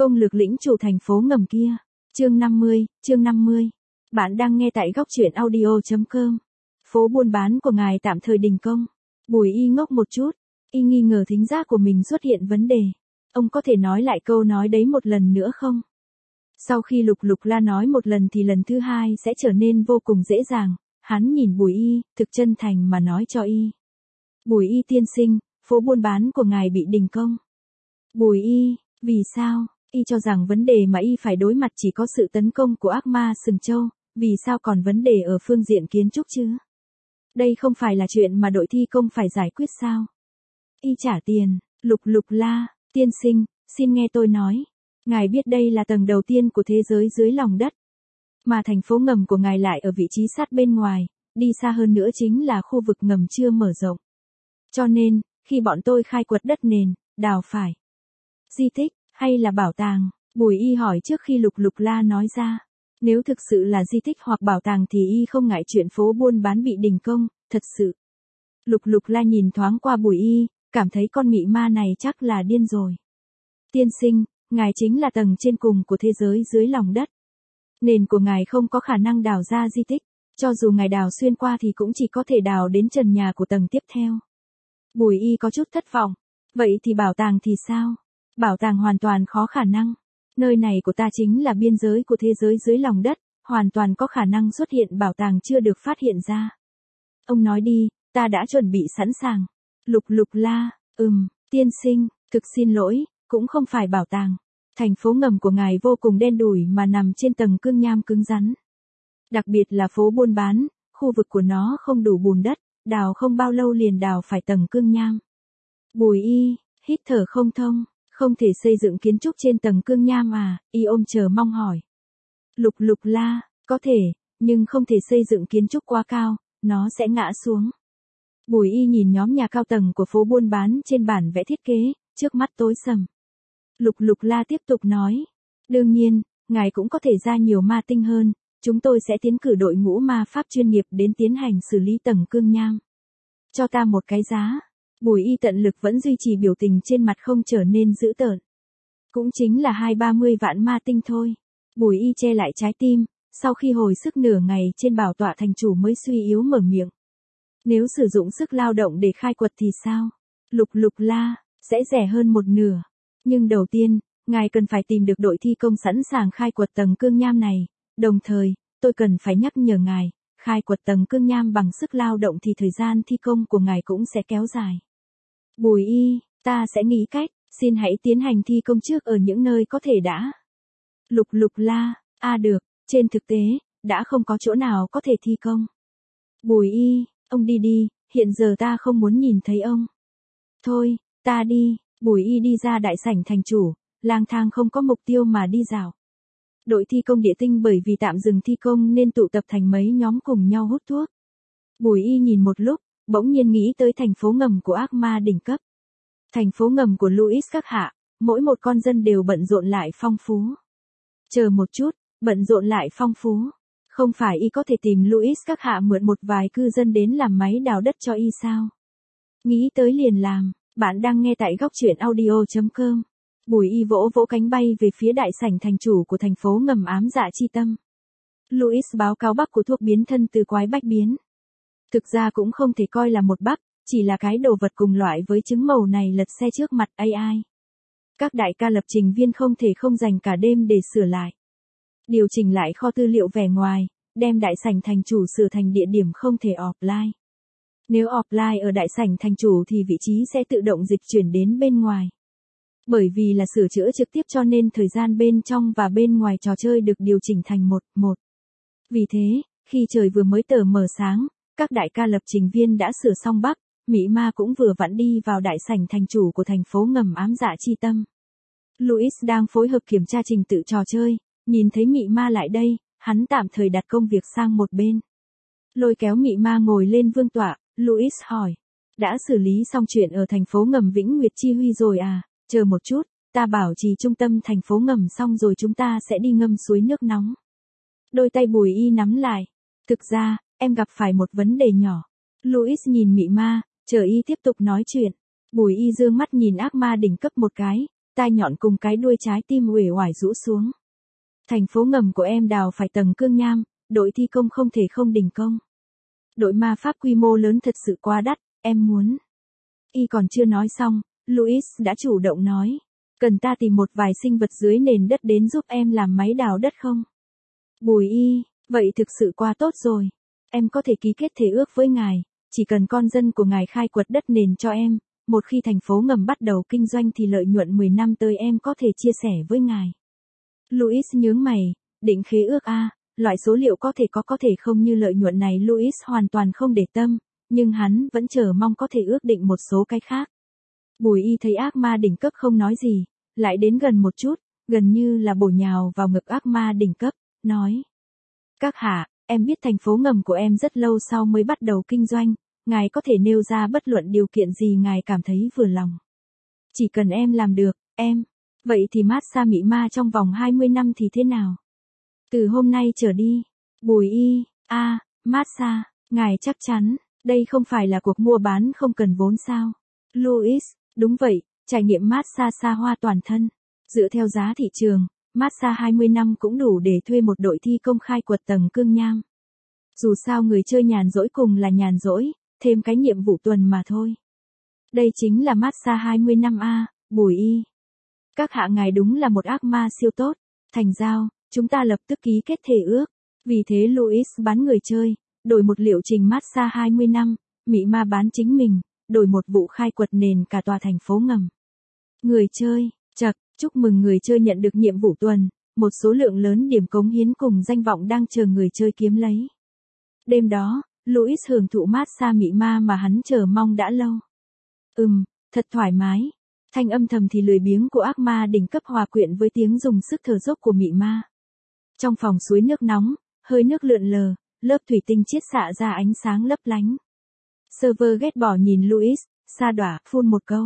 Công lược lĩnh chủ thành phố ngầm kia. Chương 50. Bạn đang nghe tại góc truyện audio.com. Phố buôn bán của ngài tạm thời đình công. Bùi Y ngốc một chút, y nghi ngờ thính giác của mình xuất hiện vấn đề. Ông có thể nói lại câu nói đấy một lần nữa không? Sau khi Lục Lục La nói một lần thì lần thứ hai sẽ trở nên vô cùng dễ dàng. Hắn nhìn Bùi Y, thực chân thành mà nói cho y. Bùi Y tiên sinh, phố buôn bán của ngài bị đình công. Bùi Y, vì sao? Y cho rằng vấn đề mà y phải đối mặt chỉ có sự tấn công của ác ma sừng trâu, vì sao còn vấn đề ở phương diện kiến trúc chứ? Đây không phải là chuyện mà đội thi công phải giải quyết sao? Y trả tiền. Lục Lục La, tiên sinh, xin nghe tôi nói. Ngài biết đây là tầng đầu tiên của thế giới dưới lòng đất. Mà thành phố ngầm của ngài lại ở vị trí sát bên ngoài, đi xa hơn nữa chính là khu vực ngầm chưa mở rộng. Cho nên, khi bọn tôi khai quật đất nền, đào phải di tích, hay là bảo tàng? Bùi Y hỏi trước khi Lục Lục La nói ra. Nếu thực sự là di tích hoặc bảo tàng thì y không ngại chuyện phố buôn bán bị đình công, thật sự. Lục Lục La nhìn thoáng qua Bùi Y, cảm thấy con mị ma này chắc là điên rồi. Tiên sinh, ngài chính là tầng trên cùng của thế giới dưới lòng đất. Nền của ngài không có khả năng đào ra di tích, cho dù ngài đào xuyên qua thì cũng chỉ có thể đào đến trần nhà của tầng tiếp theo. Bùi Y có chút thất vọng. Vậy thì bảo tàng thì sao? Bảo tàng hoàn toàn khó khả năng. Nơi này của ta chính là biên giới của thế giới dưới lòng đất, hoàn toàn có khả năng xuất hiện bảo tàng chưa được phát hiện ra. Ông nói đi, ta đã chuẩn bị sẵn sàng. Lục Lục La, tiên sinh, thực xin lỗi, cũng không phải bảo tàng. Thành phố ngầm của ngài vô cùng đen đủi mà nằm trên tầng cương nham cứng rắn. Đặc biệt là phố buôn bán, khu vực của nó không đủ bùn đất, đào không bao lâu liền đào phải tầng cương nham. Bùi Y, hít thở không thông. Không thể xây dựng kiến trúc trên tầng cương nham à? Y ôm chờ mong hỏi. Lục Lục La, có thể, nhưng không thể xây dựng kiến trúc quá cao, nó sẽ ngã xuống. Bùi Y nhìn nhóm nhà cao tầng của phố buôn bán trên bản vẽ thiết kế, trước mắt tối sầm. Lục Lục La tiếp tục nói. Đương nhiên, ngài cũng có thể ra nhiều ma tinh hơn, chúng tôi sẽ tiến cử đội ngũ ma pháp chuyên nghiệp đến tiến hành xử lý tầng cương nham. Cho ta một cái giá. Bùi Y tận lực vẫn duy trì biểu tình trên mặt không trở nên dữ tợn. Cũng chính là 20-30 vạn ma tinh thôi. Bùi Y che lại trái tim, sau khi hồi sức nửa ngày trên bảo tọa thành chủ mới suy yếu mở miệng. Nếu sử dụng sức lao động để khai quật thì sao? Lục Lục La, sẽ rẻ hơn một nửa. Nhưng đầu tiên, ngài cần phải tìm được đội thi công sẵn sàng khai quật tầng cương nham này. Đồng thời, tôi cần phải nhắc nhở ngài, khai quật tầng cương nham bằng sức lao động thì thời gian thi công của ngài cũng sẽ kéo dài. Bùi Y, ta sẽ nghĩ cách, xin hãy tiến hành thi công trước ở những nơi có thể đã. Lục Lục La, được, trên thực tế, đã không có chỗ nào có thể thi công. Bùi Y, ông đi đi, hiện giờ ta không muốn nhìn thấy ông. Thôi, ta đi. Bùi Y đi ra đại sảnh thành chủ, lang thang không có mục tiêu mà đi dạo. Đội thi công địa tinh bởi vì tạm dừng thi công nên tụ tập thành mấy nhóm cùng nhau hút thuốc. Bùi Y nhìn một lúc, bỗng nhiên nghĩ tới thành phố ngầm của ác ma đỉnh cấp. Thành phố ngầm của Louis các hạ, mỗi một con dân đều bận rộn lại phong phú. Chờ một chút, bận rộn lại phong phú. Không phải y có thể tìm Louis các hạ mượn một vài cư dân đến làm máy đào đất cho y sao? Nghĩ tới liền làm, bạn đang nghe tại góc truyện audio.com. Bùi Y vỗ vỗ cánh bay về phía đại sảnh thành chủ của thành phố ngầm ám dạ chi tâm. Louis báo cáo bug của thuốc biến thân từ quái bách biến. Thực ra cũng không thể coi là một bug, chỉ là cái đồ vật cùng loại với trứng màu này lật xe trước mặt AI. Các đại ca lập trình viên không thể không dành cả đêm để sửa lại. Điều chỉnh lại kho tư liệu vẻ ngoài, đem đại sảnh thành chủ sửa thành địa điểm không thể offline. Nếu offline ở đại sảnh thành chủ thì vị trí sẽ tự động dịch chuyển đến bên ngoài. Bởi vì là sửa chữa trực tiếp cho nên thời gian bên trong và bên ngoài trò chơi được điều chỉnh thành một. Vì thế, khi trời vừa mới tờ mờ sáng, các đại ca lập trình viên đã sửa xong bug, mị ma cũng vừa vặn đi vào đại sảnh thành chủ của thành phố ngầm ám dạ chi tâm. Louis đang phối hợp kiểm tra trình tự trò chơi, nhìn thấy mị ma lại đây, hắn tạm thời đặt công việc sang một bên. Lôi kéo mị ma ngồi lên vương tọa, Louis hỏi. Đã xử lý xong chuyện ở thành phố ngầm Vĩnh Nguyệt Chi Huy rồi à? Chờ một chút, ta bảo trì trung tâm thành phố ngầm xong rồi chúng ta sẽ đi ngâm suối nước nóng. Đôi tay Bùi Y nắm lại. Thực ra, em gặp phải một vấn đề nhỏ. Louis nhìn mị ma, chờ y tiếp tục nói chuyện. Bùi Y dương mắt nhìn ác ma đỉnh cấp một cái, tai nhọn cùng cái đuôi trái tim uể oải rũ xuống. Thành phố ngầm của em đào phải tầng cương nham, đội thi công không thể không đình công. Đội ma pháp quy mô lớn thật sự quá đắt, em muốn. Y còn chưa nói xong, Louis đã chủ động nói. Cần ta tìm một vài sinh vật dưới nền đất đến giúp em làm máy đào đất không? Bùi Y, vậy thực sự quá tốt rồi. Em có thể ký kết thể ước với ngài, chỉ cần con dân của ngài khai quật đất nền cho em. Một khi thành phố ngầm bắt đầu kinh doanh thì lợi nhuận 10 năm tới em có thể chia sẻ với ngài. Louis nhướng mày, định khế ước a, loại số liệu có thể không như lợi nhuận này Louis hoàn toàn không để tâm, nhưng hắn vẫn chờ mong có thể ước định một số cái khác. Bùi Y thấy ác ma đỉnh cấp không nói gì, lại đến gần một chút, gần như là bổ nhào vào ngực ác ma đỉnh cấp, nói. Các hạ, em biết thành phố ngầm của em rất lâu sau mới bắt đầu kinh doanh, ngài có thể nêu ra bất luận điều kiện gì ngài cảm thấy vừa lòng. Chỉ cần em làm được, em. Vậy thì massage mị ma trong vòng 20 năm thì thế nào? Từ hôm nay trở đi. Bùi Y, massage, ngài chắc chắn, đây không phải là cuộc mua bán không cần vốn sao? Louis, đúng vậy, trải nghiệm massage xa hoa toàn thân. Dựa theo giá thị trường, massage 20 năm cũng đủ để thuê một đội thi công khai quật tầng cương nham. Dù sao người chơi nhàn rỗi cùng là nhàn rỗi, thêm cái nhiệm vụ tuần mà thôi. Đây chính là massage 20 năm Bùi Y. Các hạ ngài đúng là một ác ma siêu tốt. Thành giao, chúng ta lập tức ký kết thể ước. Vì thế Louis bán người chơi, đổi một liệu trình massage 20 năm, mị ma bán chính mình, đổi một vụ khai quật nền cả tòa thành phố ngầm. Người chơi, chúc mừng người chơi nhận được nhiệm vụ tuần, một số lượng lớn điểm cống hiến cùng danh vọng đang chờ người chơi kiếm lấy. Đêm đó, Louis hưởng thụ massage mị ma mà hắn chờ mong đã lâu. Thật thoải mái. Thanh âm thầm thì lười biếng của ác ma đỉnh cấp hòa quyện với tiếng dùng sức thở dốc của mị ma. Trong phòng suối nước nóng, hơi nước lượn lờ, lớp thủy tinh chiết xạ ra ánh sáng lấp lánh. Server ghét bỏ nhìn Louis, sa đọa, phun một câu.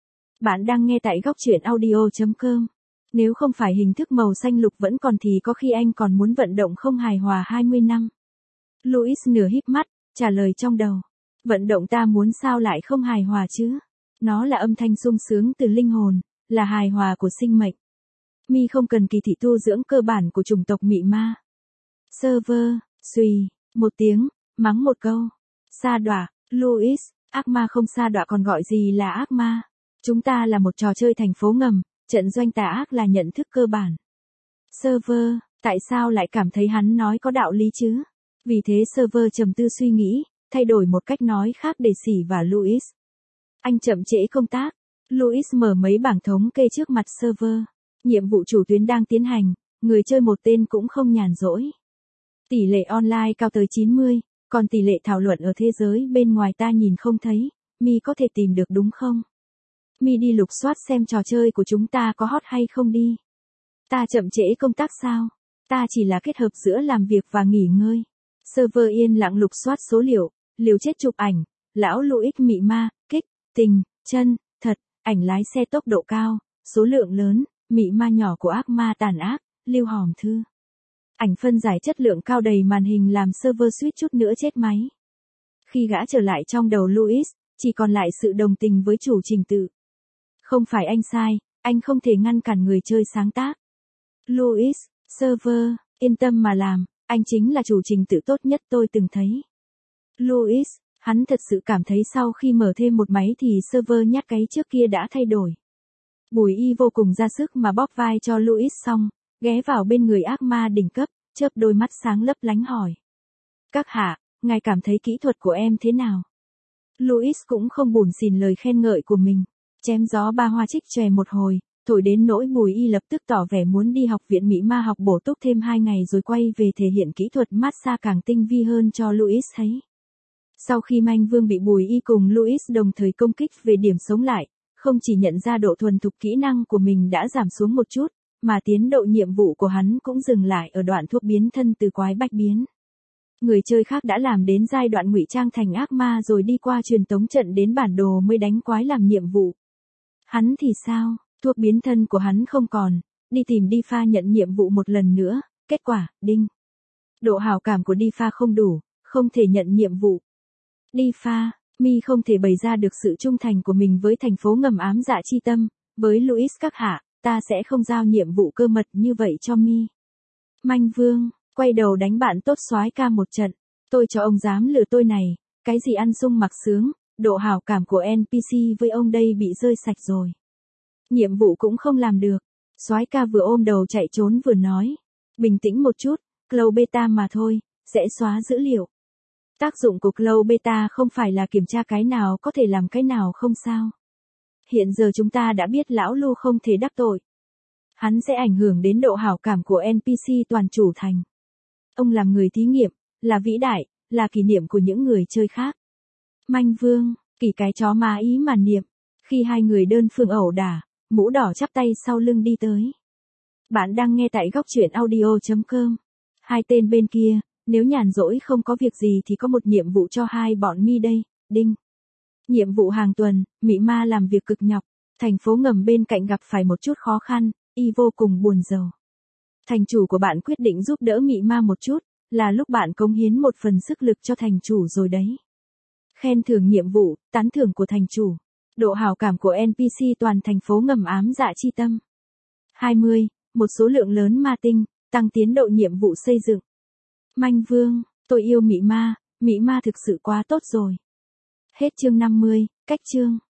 Bạn đang nghe tại góc truyện audio.com. Nếu không phải hình thức màu xanh lục vẫn còn thì có khi anh còn muốn vận động không hài hòa 20 năm. Louis nửa híp mắt, trả lời trong đầu. Vận động ta muốn sao lại không hài hòa chứ? Nó là âm thanh sung sướng từ linh hồn, là hài hòa của sinh mệnh. Mi không cần kỳ thị tu dưỡng cơ bản của chủng tộc mị ma. Server, xùy, một tiếng, mắng một câu. Sa đọa, Louis, ác ma không sa đọa còn gọi gì là ác ma. Chúng ta là một trò chơi thành phố ngầm, trận doanh tà ác là nhận thức cơ bản. Server, tại sao lại cảm thấy hắn nói có đạo lý chứ? Vì thế server trầm tư suy nghĩ, thay đổi một cách nói khác để xỉ vả Louis. Anh chậm trễ công tác. Louis mở mấy bảng thống kê trước mặt server. Nhiệm vụ chủ tuyến đang tiến hành, người chơi một tên cũng không nhàn rỗi. Tỷ lệ online cao tới 90, còn tỷ lệ thảo luận ở thế giới bên ngoài ta nhìn không thấy, Mi có thể tìm được đúng không? Mi đi lục soát xem trò chơi của chúng ta có hot hay không đi. Ta chậm trễ công tác sao? Ta chỉ là kết hợp giữa làm việc và nghỉ ngơi. Server yên lặng lục soát số liệu, liều chết chụp ảnh, lão Louis mị ma, kích, tình, chân, thật, ảnh lái xe tốc độ cao, số lượng lớn, mị ma nhỏ của ác ma tàn ác, lưu hòm thư. Ảnh phân giải chất lượng cao đầy màn hình làm server suýt chút nữa chết máy. Khi gã trở lại trong đầu Louis, chỉ còn lại sự đồng tình với chủ trình tự. Không phải anh sai, anh không thể ngăn cản người chơi sáng tác. Louis, server, yên tâm mà làm, anh chính là chủ trình tự tốt nhất tôi từng thấy. Louis, hắn thật sự cảm thấy sau khi mở thêm một máy thì server nhát cái trước kia đã thay đổi. Bùi Y vô cùng ra sức mà bóp vai cho Louis xong, ghé vào bên người ác ma đỉnh cấp, chớp đôi mắt sáng lấp lánh hỏi. Các hạ, ngài cảm thấy kỹ thuật của em thế nào? Louis cũng không buồn xỉn lời khen ngợi của mình. Chém gió ba hoa trích chòe một hồi, thổi đến nỗi Bùi Y lập tức tỏ vẻ muốn đi học viện mị ma học bổ túc thêm 2 ngày rồi quay về thể hiện kỹ thuật massage càng tinh vi hơn cho Louis thấy. Sau khi Manh Vương bị Bùi Y cùng Louis đồng thời công kích về điểm sống lại, không chỉ nhận ra độ thuần thục kỹ năng của mình đã giảm xuống một chút, mà tiến độ nhiệm vụ của hắn cũng dừng lại ở đoạn thuốc biến thân từ quái bách biến. Người chơi khác đã làm đến giai đoạn ngụy trang thành ác ma rồi đi qua truyền tống trận đến bản đồ mới đánh quái làm nhiệm vụ. Hắn thì sao, thuốc biến thân của hắn không còn, đi tìm Difa nhận nhiệm vụ một lần nữa, kết quả, đinh. Độ hảo cảm của Difa không đủ, không thể nhận nhiệm vụ. Difa, Mi không thể bày ra được sự trung thành của mình với thành phố ngầm ám dạ chi tâm, Với Louis các hạ, ta sẽ không giao nhiệm vụ cơ mật như vậy cho mi. Manh Vương, quay đầu đánh bạn tốt soái ca một trận. Tôi cho ông dám lừa tôi này, cái gì ăn sung mặc sướng, độ hảo cảm của NPC với ông đây bị rơi sạch rồi. Nhiệm vụ cũng không làm được. Soái ca vừa ôm đầu chạy trốn vừa nói. Bình tĩnh một chút, Cloud Beta mà thôi, sẽ xóa dữ liệu. Tác dụng của Cloud Beta không phải là kiểm tra cái nào có thể làm cái nào không sao. Hiện giờ chúng ta đã biết lão Lu không thể đắc tội. Hắn sẽ ảnh hưởng đến độ hảo cảm của NPC toàn chủ thành. Ông làm người thí nghiệm, là vĩ đại, là kỷ niệm của những người chơi khác. Manh Vương, kỳ cái chó má ý mà niệm. Khi hai người đơn phương ẩu đả, mũ đỏ chắp tay sau lưng đi tới. Bạn đang nghe tại góc truyện audio.com. Hai tên bên kia, nếu nhàn rỗi không có việc gì thì có một nhiệm vụ cho hai bọn mi đây, đinh. Nhiệm vụ hàng tuần, Mị Ma làm việc cực nhọc, thành phố ngầm bên cạnh gặp phải một chút khó khăn, y vô cùng buồn rầu. Thành chủ của bạn quyết định giúp đỡ Mị Ma một chút, là lúc bạn cống hiến một phần sức lực cho thành chủ rồi đấy. Khen thưởng nhiệm vụ, tán thưởng của thành chủ. Độ hảo cảm của NPC toàn thành phố ngầm ám dạ chi tâm. 20. Một số lượng lớn ma tinh, tăng tiến độ nhiệm vụ xây dựng. Manh Vương, tôi yêu Mị Ma thực sự quá tốt rồi. Hết chương 50, cách chương.